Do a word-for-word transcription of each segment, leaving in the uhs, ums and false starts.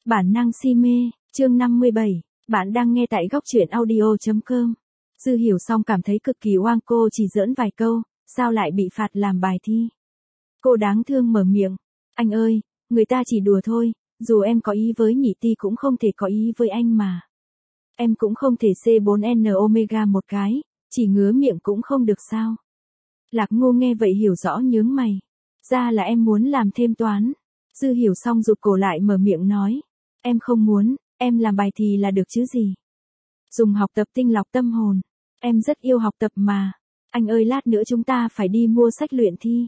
Bản năng si mê, chương năm mươi bảy, bạn đang nghe tại góc truyện audio.com. Dư Hiểu Song cảm thấy cực kỳ oan, cô chỉ giỡn vài câu, sao lại bị phạt làm bài thi. Cô đáng thương mở miệng, anh ơi, người ta chỉ đùa thôi, dù em có ý với Nhị Ti cũng không thể có ý với anh mà. Em cũng không thể C bốn N omega một cái, chỉ ngứa miệng cũng không được sao. Lạc Ngô nghe vậy hiểu rõ nhướng mày. Ra là em muốn làm thêm toán. Dư Hiểu Song rụt cổ lại mở miệng nói. Em không muốn, em làm bài thì là được chứ gì. Dùng học tập tinh lọc tâm hồn. Em rất yêu học tập mà. Anh ơi, lát nữa chúng ta phải đi mua sách luyện thi.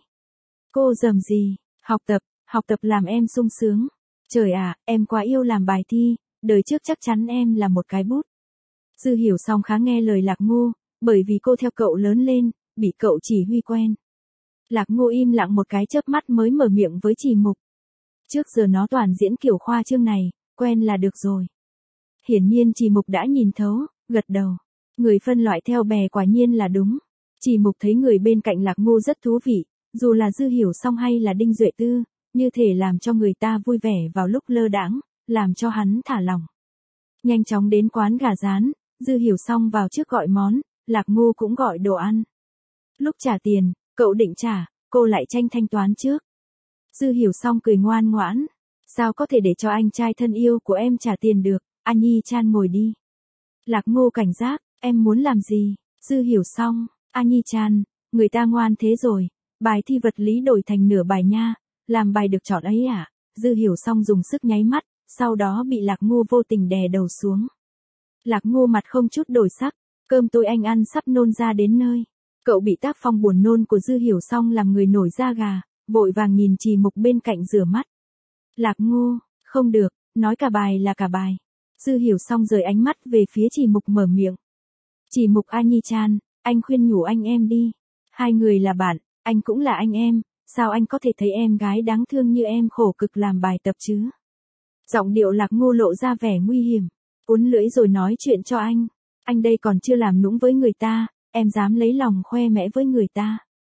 Cô rầm gì, học tập, học tập làm em sung sướng. Trời ạ, em quá yêu làm bài thi, đời trước chắc chắn em là một cái bút. Dư Hiểu Song khá nghe lời Lạc Ngô, bởi vì cô theo cậu lớn lên, bị cậu chỉ huy quen. Lạc Ngô im lặng một cái chớp mắt mới mở miệng với Trì Mục. Trước giờ nó toàn diễn kiểu khoa trương này, quen là được rồi. Hiển nhiên Trì Mục đã nhìn thấu, gật đầu. Người phân loại theo bè quả nhiên là đúng. Trì Mục thấy người bên cạnh Lạc Ngô rất thú vị, dù là Dư Hiểu Song hay là Đinh Duệ Tư, như thể làm cho người ta vui vẻ vào lúc lơ đãng, làm cho hắn thả lỏng. Nhanh chóng đến quán gà rán, Dư Hiểu Song vào trước gọi món, Lạc Ngô cũng gọi đồ ăn. Lúc trả tiền, cậu định trả, cô lại tranh thanh toán trước. Dư Hiểu Song cười ngoan ngoãn. Sao có thể để cho anh trai thân yêu của em trả tiền được, A Nhi Chan ngồi đi. Lạc Ngô cảnh giác, em muốn làm gì? Dư Hiểu Song, A Nhi Chan, người ta ngoan thế rồi, bài thi vật lý đổi thành nửa bài nha, làm bài được chọn ấy à? Dư Hiểu Song dùng sức nháy mắt, sau đó bị Lạc Ngô vô tình đè đầu xuống. Lạc Ngô mặt không chút đổi sắc, cơm tôi anh ăn sắp nôn ra đến nơi. Cậu bị tác phong buồn nôn của Dư Hiểu Song làm người nổi da gà, vội vàng nhìn Trì Mục bên cạnh rửa mắt. Lạc Ngô, không được, nói cả bài là cả bài. Dư Hiểu Song rời ánh mắt về phía Trì Mục mở miệng. Trì Mục A Nhi Chan, anh khuyên nhủ anh em đi. Hai người là bạn, anh cũng là anh em, sao anh có thể thấy em gái đáng thương như em khổ cực làm bài tập chứ? Giọng điệu Lạc Ngô lộ ra vẻ nguy hiểm. Uốn lưỡi rồi nói chuyện cho anh. Anh đây còn chưa làm nũng với người ta, em dám lấy lòng khoe mẽ với người ta.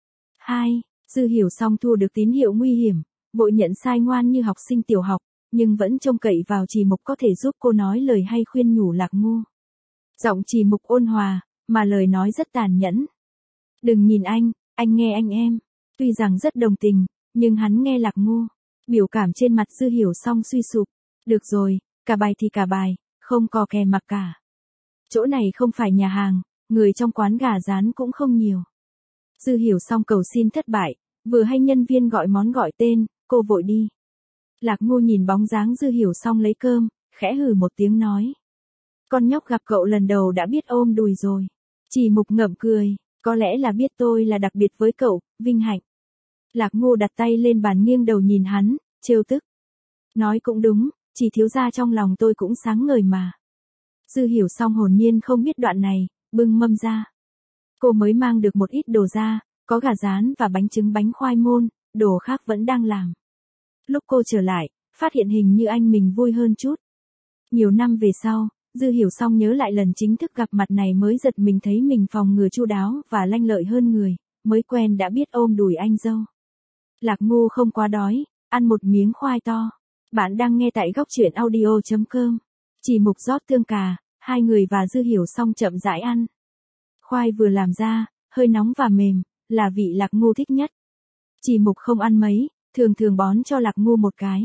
Hai, Dư Hiểu Song thu được tín hiệu nguy hiểm, vội nhận sai ngoan như học sinh tiểu học, nhưng vẫn trông cậy vào Trì Mục có thể giúp cô nói lời hay khuyên nhủ Lạc Ngô. Giọng Trì Mục ôn hòa, mà lời nói rất tàn nhẫn. Đừng nhìn anh, anh nghe anh em. Tuy rằng rất đồng tình, nhưng hắn nghe Lạc Ngô. Biểu cảm trên mặt Dư Hiểu Song suy sụp. Được rồi, cả bài thì cả bài, không có kè mặc cả. Chỗ này không phải nhà hàng, người trong quán gà rán cũng không nhiều. Dư Hiểu Song cầu xin thất bại, vừa hay nhân viên gọi món gọi tên, cô vội đi. Lạc Ngô nhìn bóng dáng Dư Hiểu Song lấy cơm, khẽ hừ một tiếng nói. Con nhóc gặp cậu lần đầu đã biết ôm đùi rồi. Trì Mục ngậm cười, có lẽ là biết tôi là đặc biệt với cậu, vinh hạnh. Lạc Ngô đặt tay lên bàn nghiêng đầu nhìn hắn, trêu tức. Nói cũng đúng, chỉ thiếu gia trong lòng tôi cũng sáng ngời mà. Dư Hiểu Song hồn nhiên không biết đoạn này, bưng mâm ra. Cô mới mang được một ít đồ ra, có gà rán và bánh trứng bánh khoai môn, đồ khác vẫn đang làm. Lúc cô trở lại, phát hiện hình như anh mình vui hơn chút. Nhiều năm về sau, Dư Hiểu Song nhớ lại lần chính thức gặp mặt này mới giật mình thấy mình phòng ngừa chu đáo và lanh lợi hơn người, mới quen đã biết ôm đùi anh dâu. Lạc Ngô không quá đói, ăn một miếng khoai to. Bạn đang nghe tại góc truyện audio.com. Trì Mục rót tương cà, hai người và Dư Hiểu Song chậm rãi ăn. Khoai vừa làm ra, hơi nóng và mềm, là vị Lạc Ngô thích nhất. Trì Mục không ăn mấy, thường thường bón cho Lạc Ngô một cái.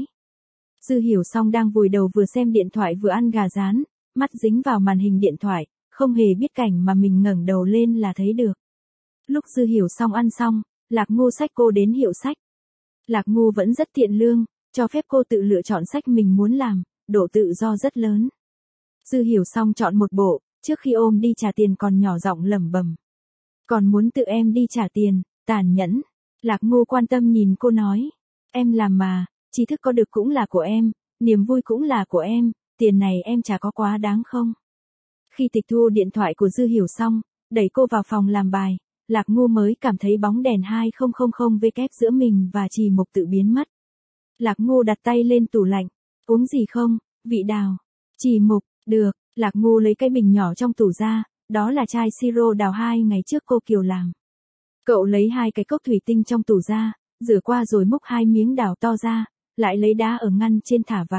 Dư Hiểu Song đang vùi đầu vừa xem điện thoại vừa ăn gà rán, mắt dính vào màn hình điện thoại, không hề biết cảnh mà mình ngẩng đầu lên là thấy được. Lúc Dư Hiểu Song ăn xong, Lạc Ngô xách cô đến hiệu sách. Lạc Ngô vẫn rất tiện lương, cho phép cô tự lựa chọn sách mình muốn làm, độ tự do rất lớn. Dư Hiểu Song chọn một bộ, trước khi ôm đi trả tiền còn nhỏ giọng lẩm bẩm. Còn muốn tự em đi trả tiền, tàn nhẫn. Lạc Ngô quan tâm nhìn cô nói. Em làm mà, trí thức có được cũng là của em, niềm vui cũng là của em, tiền này em trả có quá đáng không? Khi tịch thu điện thoại của Dư Hiểu Song, đẩy cô vào phòng làm bài, Lạc Ngô mới cảm thấy bóng đèn hai không không không W giữa mình và Trì Mục tự biến mất. Lạc Ngô đặt tay lên tủ lạnh. Uống gì không, vị đào? Trì Mục, được. Lạc Ngô lấy cái bình nhỏ trong tủ ra, đó là chai siro đào hai ngày trước cô Kiều làm. Cậu lấy hai cái cốc thủy tinh trong tủ ra, rửa qua rồi múc hai miếng đào to ra, lại lấy đá ở ngăn trên thả vào,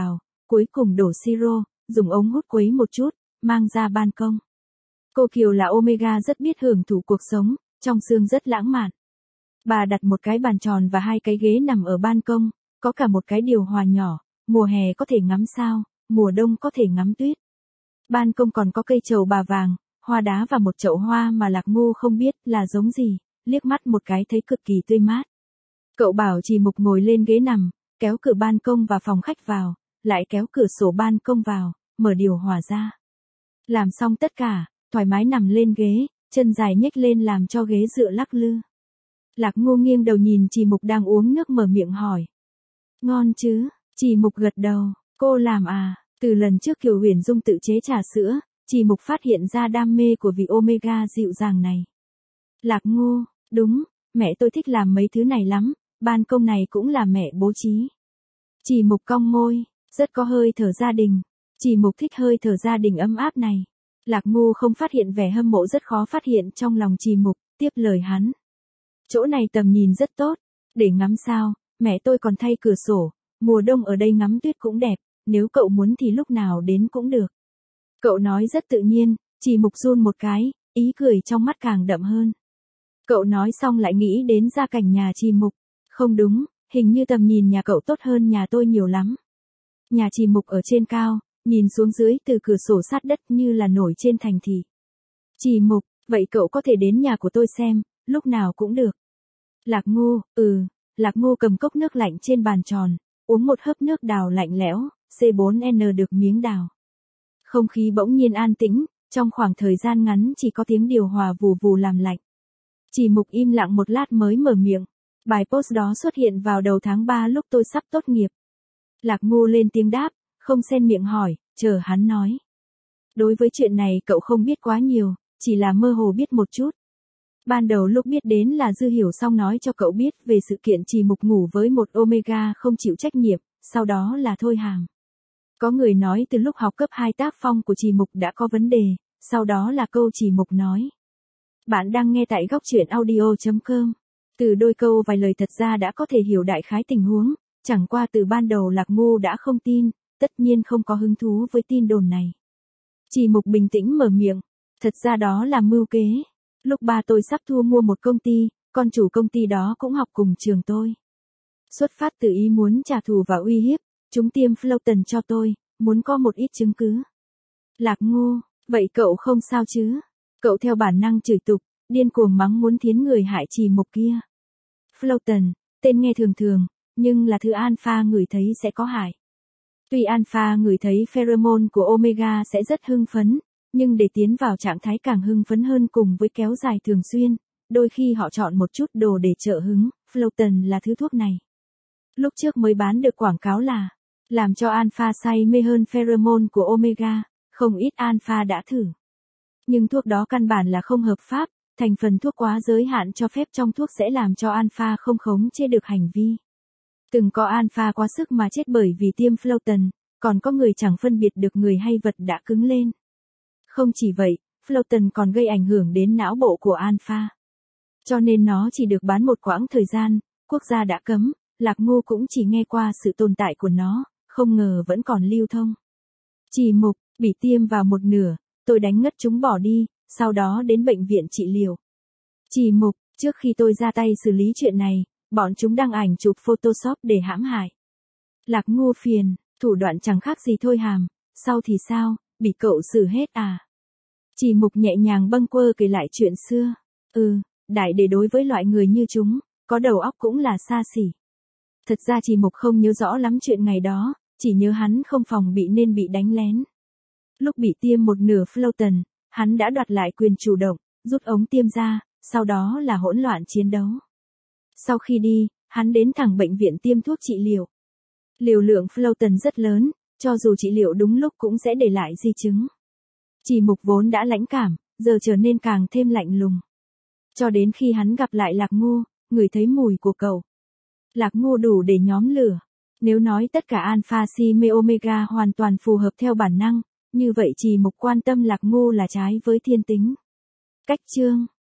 cuối cùng đổ siro, dùng ống hút quấy một chút, mang ra ban công. Cô Kiều là Omega rất biết hưởng thụ cuộc sống, trong xương rất lãng mạn. Bà đặt một cái bàn tròn và hai cái ghế nằm ở ban công, có cả một cái điều hòa nhỏ, mùa hè có thể ngắm sao, mùa đông có thể ngắm tuyết. Ban công còn có cây trầu bà vàng, hoa đá và một chậu hoa mà Lạc Ngô không biết là giống gì, liếc mắt một cái thấy cực kỳ tươi mát. Cậu bảo Trì Mục ngồi lên ghế nằm, kéo cửa ban công và phòng khách vào, lại kéo cửa sổ ban công vào, mở điều hòa ra. Làm xong tất cả, thoải mái nằm lên ghế, chân dài nhếch lên làm cho ghế dựa lắc lư. Lạc Ngô nghiêng đầu nhìn Trì Mục đang uống nước mở miệng hỏi. Ngon chứ? Trì Mục gật đầu, cô làm à? Từ lần trước Kiều Huyền Dung tự chế trà sữa, Trì Mục phát hiện ra đam mê của vị Omega dịu dàng này. Lạc Ngô, đúng, mẹ tôi thích làm mấy thứ này lắm, ban công này cũng là mẹ bố trí. Trì Mục cong môi, rất có hơi thở gia đình. Trì Mục thích hơi thở gia đình ấm áp này. Lạc Ngô không phát hiện vẻ hâm mộ rất khó phát hiện trong lòng Trì Mục, tiếp lời hắn. Chỗ này tầm nhìn rất tốt, để ngắm sao, mẹ tôi còn thay cửa sổ, mùa đông ở đây ngắm tuyết cũng đẹp, nếu cậu muốn thì lúc nào đến cũng được. Cậu nói rất tự nhiên, Trì Mục run một cái, ý cười trong mắt càng đậm hơn. Cậu nói xong lại nghĩ đến gia cảnh nhà Trì Mục. Không đúng, hình như tầm nhìn nhà cậu tốt hơn nhà tôi nhiều lắm. Nhà Trì Mục ở trên cao, nhìn xuống dưới từ cửa sổ sát đất như là nổi trên thành thị. Trì Mục, vậy cậu có thể đến nhà của tôi xem, lúc nào cũng được. Lạc Ngô, ừ, Lạc Ngô cầm cốc nước lạnh trên bàn tròn, uống một hớp nước đào lạnh lẽo, C bốn N được miếng đào. Không khí bỗng nhiên an tĩnh, trong khoảng thời gian ngắn chỉ có tiếng điều hòa vù vù làm lạnh. Trì Mục im lặng một lát mới mở miệng. Bài post đó xuất hiện vào đầu tháng ba lúc tôi sắp tốt nghiệp. Lạc Ngô lên tiếng đáp, không xen miệng hỏi, chờ hắn nói. Đối với chuyện này cậu không biết quá nhiều, chỉ là mơ hồ biết một chút. Ban đầu lúc biết đến là Dư Hiểu Song nói cho cậu biết về sự kiện Trì Mục ngủ với một Omega không chịu trách nhiệm, sau đó là Thôi Hàm. Có người nói từ lúc học cấp hai tác phong của Trì Mục đã có vấn đề, sau đó là câu Trì Mục nói. Bạn đang nghe tại góc truyện audio chấm com. Từ đôi câu vài lời thật ra đã có thể hiểu đại khái tình huống, chẳng qua từ ban đầu Lạc Ngô đã không tin, tất nhiên không có hứng thú với tin đồn này. Trì Mục bình tĩnh mở miệng, thật ra đó là mưu kế. Lúc ba tôi sắp thu mua một công ty, con chủ công ty đó cũng học cùng trường tôi. Xuất phát từ ý muốn trả thù và uy hiếp, chúng tiêm Floatan cho tôi, muốn có một ít chứng cứ. Lạc Ngô, vậy cậu không sao chứ? Cậu theo bản năng chửi tục, điên cuồng mắng muốn thiến người hại Trì Mục kia. Floatan, tên nghe thường thường, nhưng là thứ alpha ngửi thấy sẽ có hại. Tuy alpha ngửi thấy pheromone của Omega sẽ rất hưng phấn, nhưng để tiến vào trạng thái càng hưng phấn hơn cùng với kéo dài thường xuyên, đôi khi họ chọn một chút đồ để trợ hứng, Floatan là thứ thuốc này. Lúc trước mới bán được quảng cáo là, làm cho alpha say mê hơn pheromone của Omega, không ít alpha đã thử. Nhưng thuốc đó căn bản là không hợp pháp, thành phần thuốc quá giới hạn cho phép trong thuốc sẽ làm cho alpha không khống chế được hành vi. Từng có alpha quá sức mà chết bởi vì tiêm Floatan, còn có người chẳng phân biệt được người hay vật đã cứng lên. Không chỉ vậy, Floatan còn gây ảnh hưởng đến não bộ của alpha. Cho nên nó chỉ được bán một quãng thời gian, quốc gia đã cấm, Lạc Ngô cũng chỉ nghe qua sự tồn tại của nó, không ngờ vẫn còn lưu thông. Trì Mục, bị tiêm vào một nửa, tôi đánh ngất chúng bỏ đi, sau đó đến bệnh viện trị liệu. Trì Mục, trước khi tôi ra tay xử lý chuyện này, bọn chúng đăng ảnh chụp Photoshop để hãm hại. Lạc Ngô phiền, thủ đoạn chẳng khác gì Thôi Hàm, sau thì sao, bị cậu xử hết à? Trì Mục nhẹ nhàng bâng quơ kể lại chuyện xưa. Ừ, đại để đối với loại người như chúng, có đầu óc cũng là xa xỉ. Thật ra Trì Mục không nhớ rõ lắm chuyện ngày đó, chỉ nhớ hắn không phòng bị nên bị đánh lén. Lúc bị tiêm một nửa Floatan, hắn đã đoạt lại quyền chủ động, rút ống tiêm ra, sau đó là hỗn loạn chiến đấu. Sau khi đi, hắn đến thẳng bệnh viện tiêm thuốc trị liệu. Liều lượng Floatan rất lớn, cho dù trị liệu đúng lúc cũng sẽ để lại di chứng. Trì Mục vốn đã lãnh cảm, giờ trở nên càng thêm lạnh lùng. Cho đến khi hắn gặp lại Lạc Ngô, ngửi thấy mùi của cậu. Lạc Ngô đủ để nhóm lửa. Nếu nói tất cả alpha si mê omega hoàn toàn phù hợp theo bản năng, như vậy Trì Mục quan tâm Lạc Ngô là trái với thiên tính. Cách chương